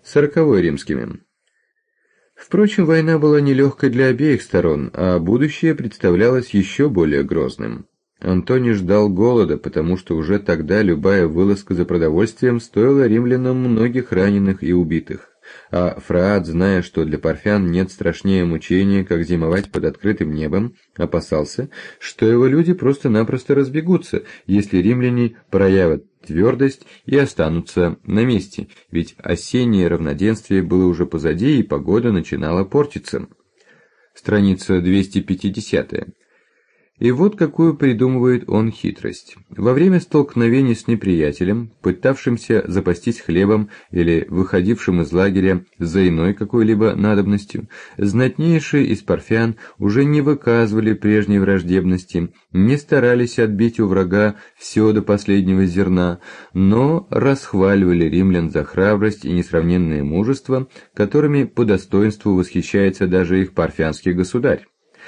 40-й римскими. Впрочем, война была нелегкой для обеих сторон, а будущее представлялось еще более грозным. Антоний ждал голода, потому что уже тогда любая вылазка за продовольствием стоила римлянам многих раненых и убитых. А Фраат, зная, что для парфян нет страшнее мучения, как зимовать под открытым небом, опасался, что его люди просто-напросто разбегутся, если римляне проявят твердость и останутся на месте, ведь осеннее равноденствие было уже позади, и погода начинала портиться. Страница 250. И вот какую придумывает он хитрость. Во время столкновений с неприятелем, пытавшимся запастись хлебом или выходившим из лагеря за иной какой-либо надобностью, знатнейшие из парфян уже не выказывали прежней враждебности, не старались отбить у врага все до последнего зерна, но расхваливали римлян за храбрость и несравненное мужество, которыми по достоинству восхищается даже их парфянский государь.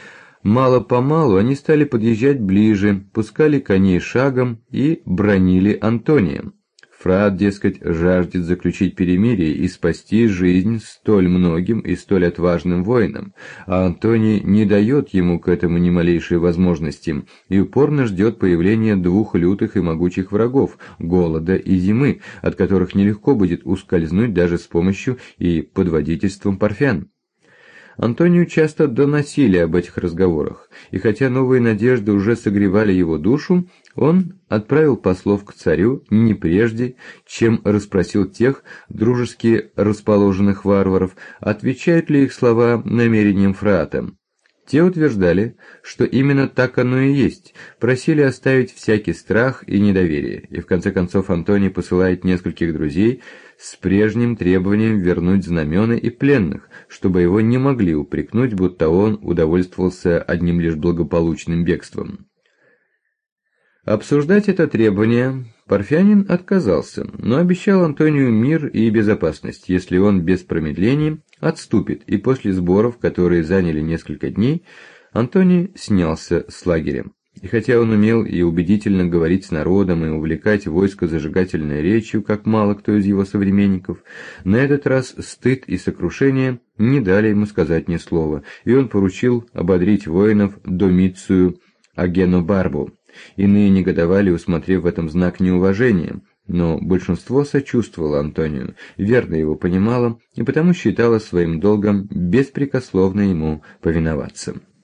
Мало-помалу они стали подъезжать ближе, пускали коней шагом и бранили Антония. Фраат, дескать, жаждет заключить перемирие и спасти жизнь столь многим и столь отважным воинам, а Антоний не дает ему к этому ни малейшей возможности и упорно ждет появления двух лютых и могучих врагов – голода и зимы, от которых нелегко будет ускользнуть даже с помощью и под водительством парфян. Антонию часто доносили об этих разговорах, и хотя новые надежды уже согревали его душу, он отправил послов к царю не прежде, чем расспросил тех дружески расположенных варваров, отвечают ли их слова намерениям Фраата. Те утверждали, что именно так оно и есть, просили оставить всякий страх и недоверие, и в конце концов Антоний посылает нескольких друзей с прежним требованием вернуть знамена и пленных, чтобы его не могли упрекнуть, будто он удовольствовался одним лишь благополучным бегством. Обсуждать это требование парфянин отказался, но обещал Антонию мир и безопасность, если он без промедления отступит, и после сборов, которые заняли несколько дней, Антоний снялся с лагеря. И хотя он умел и убедительно говорить с народом и увлекать войско зажигательной речью, как мало кто из его современников, на этот раз стыд и сокрушение не дали ему сказать ни слова, и он поручил ободрить воинов Домицию Агенобарбу. Иные негодовали, усмотрев в этом знак неуважения, но большинство сочувствовало Антонию, верно его понимало и потому считало своим долгом беспрекословно ему повиноваться.